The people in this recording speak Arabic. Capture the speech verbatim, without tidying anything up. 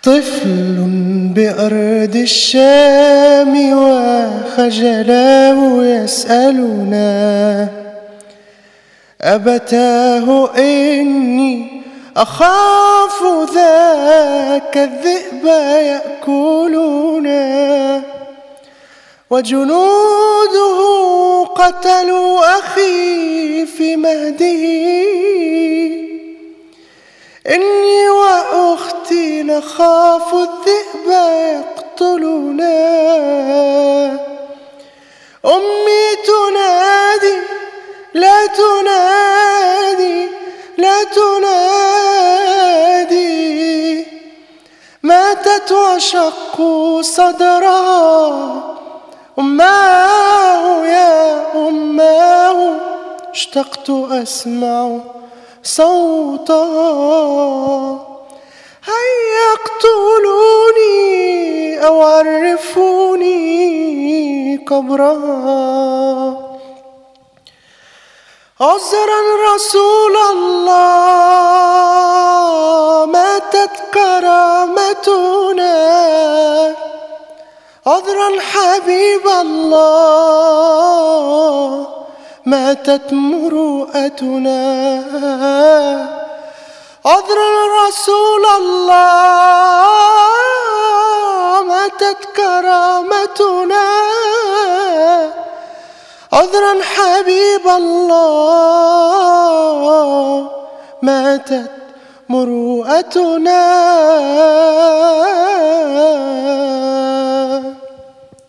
طفل بأرض الشام وخجلاه يسألنا أبتاه إني أخاف ذاك الذئب يأكلنا وجنوده قتلوا أخي في مهده إني وأختي نخاف الذئب يقتلنا أمي تنادي لا تنادي لا تنادي ماتت وشقوا صدرها أماه يا أماه اشتقت أسمع صوتها هيا اقتلوني أو عرفوني قبرها عذرا رسول الله ماتت كرامتنا عذرا حبيب الله ماتت مروءتنا عذرا رسول الله ماتت كرامتنا عذرا حبيب الله ماتت مروءتنا.